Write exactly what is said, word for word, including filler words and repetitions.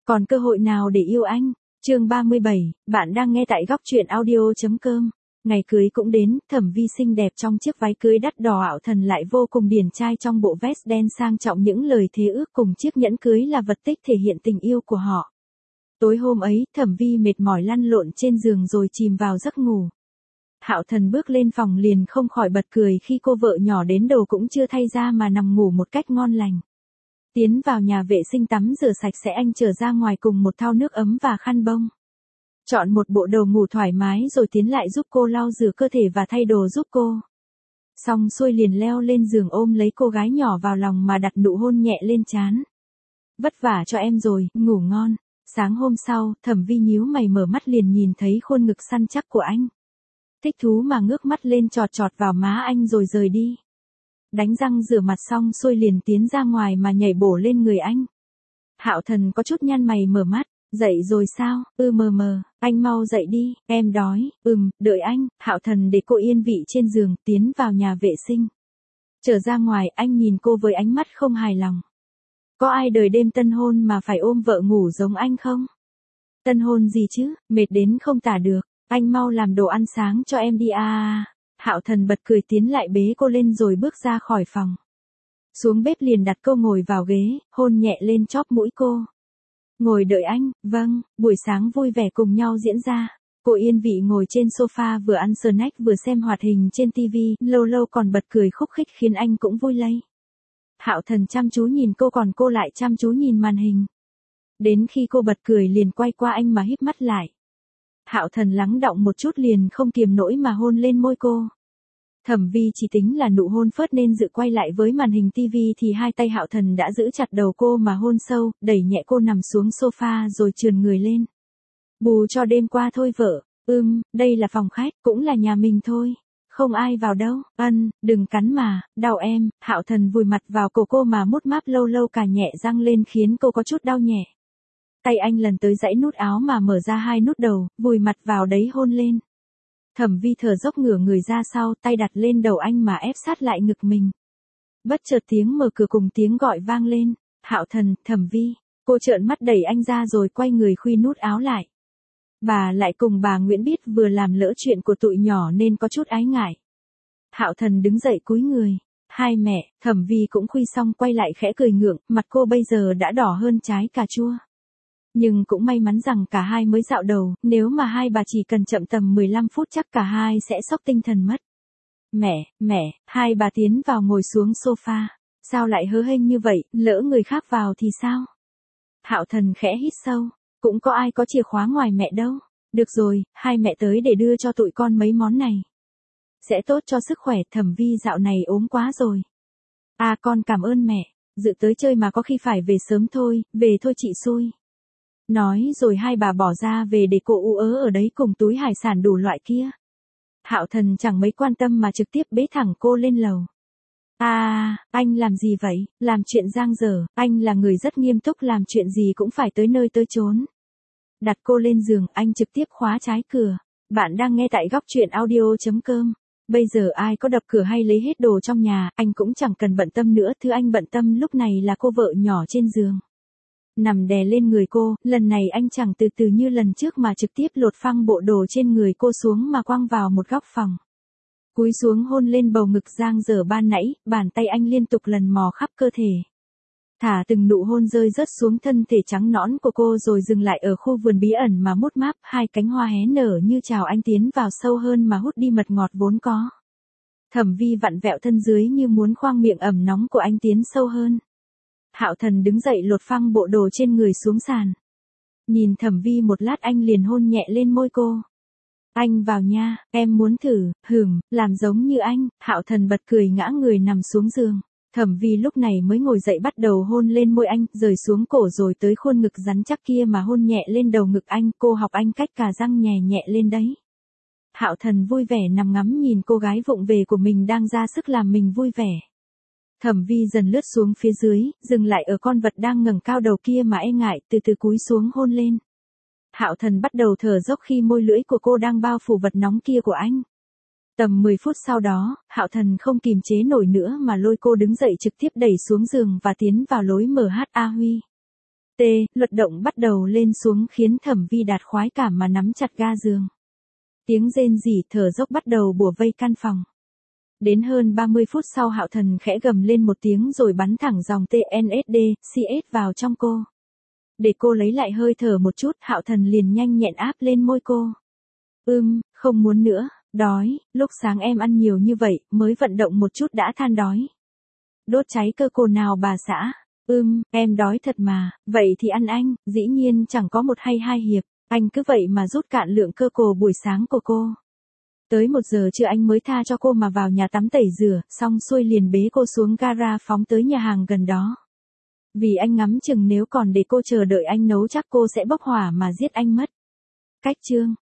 Còn cơ hội nào để yêu anh? Chương ba mươi bảy, bạn đang nghe tại góc truyện audio chấm com. Ngày cưới cũng đến, Thẩm Vi xinh đẹp trong chiếc váy cưới đắt đỏ, Hạo Thần lại vô cùng điển trai trong bộ vest đen sang trọng, những lời thề ước cùng chiếc nhẫn cưới là vật tích thể hiện tình yêu của họ. Tối hôm ấy, Thẩm Vi mệt mỏi lăn lộn trên giường rồi chìm vào giấc ngủ. Hạo Thần bước lên phòng liền không khỏi bật cười khi cô vợ nhỏ đến đồ cũng chưa thay ra mà nằm ngủ một cách ngon lành. Tiến vào nhà vệ sinh tắm rửa sạch sẽ, anh trở ra ngoài cùng một thau nước ấm và khăn bông. Chọn một bộ đồ ngủ thoải mái rồi tiến lại giúp cô lau rửa cơ thể và thay đồ giúp cô. Xong xuôi liền leo lên giường ôm lấy cô gái nhỏ vào lòng mà đặt nụ hôn nhẹ lên trán. Vất vả cho em rồi, ngủ ngon. Sáng hôm sau, Thẩm Vi nhíu mày mở mắt liền nhìn thấy khuôn ngực săn chắc của anh. Thích thú mà ngước mắt lên chọt chọt vào má anh rồi rời đi. Đánh răng rửa mặt xong xuôi liền tiến ra ngoài mà nhảy bổ lên người anh. Hạo Thần có chút nhăn mày mở mắt, dậy rồi sao? Ừ mờ mờ, anh mau dậy đi, em đói. Ừm, đợi anh. Hạo Thần để cô yên vị trên giường, tiến vào nhà vệ sinh. Trở ra ngoài, anh nhìn cô với ánh mắt không hài lòng. Có ai đời đêm tân hôn mà phải ôm vợ ngủ giống anh không? Tân hôn gì chứ, mệt đến không tả được. Anh mau làm đồ ăn sáng cho em đi à. Hạo Thần bật cười tiến lại bế cô lên rồi bước ra khỏi phòng. Xuống bếp liền đặt cô ngồi vào ghế, hôn nhẹ lên chóp mũi cô. Ngồi đợi anh. Vâng. Buổi sáng vui vẻ cùng nhau diễn ra. Cô yên vị ngồi trên sofa vừa ăn snack vừa xem hoạt hình trên tivi, lâu lâu còn bật cười khúc khích khiến anh cũng vui lây. Hạo Thần chăm chú nhìn cô còn cô lại chăm chú nhìn màn hình. Đến khi cô bật cười liền quay qua anh mà híp mắt lại. Hạo Thần lắng đọng một chút liền không kiềm nổi mà hôn lên môi cô. Thẩm Vi chỉ tính là nụ hôn phớt nên dự quay lại với màn hình tivi thì hai tay Hạo Thần đã giữ chặt đầu cô mà hôn sâu, đẩy nhẹ cô nằm xuống sofa rồi trườn người lên. Bù cho đêm qua thôi vợ. Ừm, đây là phòng khách, cũng là nhà mình thôi. Không ai vào đâu. Ân, đừng cắn mà, đau em. Hạo Thần vùi mặt vào cổ cô mà mút máp lâu lâu cà nhẹ răng lên khiến cô có chút đau nhẹ. Tay anh lần tới dãy nút áo mà mở ra hai nút đầu, vùi mặt vào đấy hôn lên. Thẩm Vi thở dốc ngửa người ra sau, tay đặt lên đầu anh mà ép sát lại ngực mình. Bất chợt tiếng mở cửa cùng tiếng gọi vang lên. Hạo Thần, Thẩm Vi. Cô trợn mắt đẩy anh ra rồi quay người khuy nút áo lại. Bà lại cùng bà Nguyễn biết vừa làm lỡ chuyện của tụi nhỏ nên có chút ái ngại. Hạo Thần đứng dậy cúi người. Hai mẹ. Thẩm Vi cũng khuy xong quay lại khẽ cười ngượng, mặt cô bây giờ đã đỏ hơn trái cà chua. Nhưng cũng may mắn rằng cả hai mới dạo đầu, nếu mà hai bà chỉ cần chậm tầm mười lăm phút chắc cả hai sẽ sốc tinh thần mất. Mẹ, mẹ, hai bà tiến vào ngồi xuống sofa. Sao lại hớ hênh như vậy, lỡ người khác vào thì sao? Hạo Thần khẽ hít sâu. Cũng có ai có chìa khóa ngoài mẹ đâu. Được rồi, hai mẹ tới để đưa cho tụi con mấy món này. Sẽ tốt cho sức khỏe. Thẩm Vi dạo này ốm quá rồi. À con cảm ơn mẹ. Dự tới chơi mà có khi phải về sớm thôi, về thôi chị xui. Nói rồi hai bà bỏ ra về để cô u ớ ở đấy cùng túi hải sản đủ loại kia. Hạo Thần chẳng mấy quan tâm mà trực tiếp bế thẳng cô lên lầu. À, anh làm gì vậy? Làm chuyện giang dở, anh là người rất nghiêm túc, làm chuyện gì cũng phải tới nơi tới chốn. Đặt cô lên giường, anh trực tiếp khóa trái cửa. Bạn đang nghe tại góc truyện audio chấm com. Bây giờ ai có đập cửa hay lấy hết đồ trong nhà, anh cũng chẳng cần bận tâm nữa, thứ anh bận tâm lúc này là cô vợ nhỏ trên giường. Nằm đè lên người cô, lần này anh chẳng từ từ như lần trước mà trực tiếp lột phăng bộ đồ trên người cô xuống mà quăng vào một góc phòng. Cúi xuống hôn lên bầu ngực giang dở ban nãy, bàn tay anh liên tục lần mò khắp cơ thể. Thả từng nụ hôn rơi rớt xuống thân thể trắng nõn của cô rồi dừng lại ở khu vườn bí ẩn mà mút máp, hai cánh hoa hé nở như chào anh tiến vào sâu hơn mà hút đi mật ngọt vốn có. Thẩm Vi vặn vẹo thân dưới như muốn khoang miệng ẩm nóng của anh tiến sâu hơn. Hạo Thần đứng dậy lột phăng bộ đồ trên người xuống sàn. Nhìn Thẩm Vi một lát anh liền hôn nhẹ lên môi cô. Anh vào nha, em muốn thử, hừm, làm giống như anh. Hạo Thần bật cười ngã người nằm xuống giường. Thẩm Vi lúc này mới ngồi dậy bắt đầu hôn lên môi anh, rời xuống cổ rồi tới khuôn ngực rắn chắc kia mà hôn nhẹ lên đầu ngực anh. Cô học anh cách cà răng nhẹ nhẹ lên đấy. Hạo Thần vui vẻ nằm ngắm nhìn cô gái vụng về của mình đang ra sức làm mình vui vẻ. Thẩm Vi dần lướt xuống phía dưới, dừng lại ở con vật đang ngẩng cao đầu kia mà e ngại, từ từ cúi xuống hôn lên. Hạo Thần bắt đầu thở dốc khi môi lưỡi của cô đang bao phủ vật nóng kia của anh. Tầm mười phút sau đó, Hạo Thần không kìm chế nổi nữa mà lôi cô đứng dậy trực tiếp đẩy xuống giường và tiến vào lối em hát a Huy. T, luật động bắt đầu lên xuống khiến Thẩm Vi Đạt khoái cảm mà nắm chặt ga giường. Tiếng rên rỉ thở dốc bắt đầu bủa vây căn phòng. Đến hơn ba mươi phút sau Hạo Thần khẽ gầm lên một tiếng rồi bắn thẳng dòng tê en ét đê, xê ét vào trong cô. Để cô lấy lại hơi thở một chút, Hạo Thần liền nhanh nhẹn áp lên môi cô. Ừm, không muốn nữa, đói, lúc sáng em ăn nhiều như vậy, mới vận động một chút đã than đói. Đốt cháy cơ cô nào bà xã. Ừm, em đói thật mà, vậy thì ăn anh, dĩ nhiên chẳng có một hay hai hiệp, anh cứ vậy mà rút cạn lượng cơ cô buổi sáng của cô. Tới một giờ trưa anh mới tha cho cô mà vào nhà tắm tẩy rửa, xong xuôi liền bế cô xuống gara phóng tới nhà hàng gần đó. Vì anh ngắm chừng nếu còn để cô chờ đợi anh nấu chắc cô sẽ bốc hỏa mà giết anh mất. Cách chương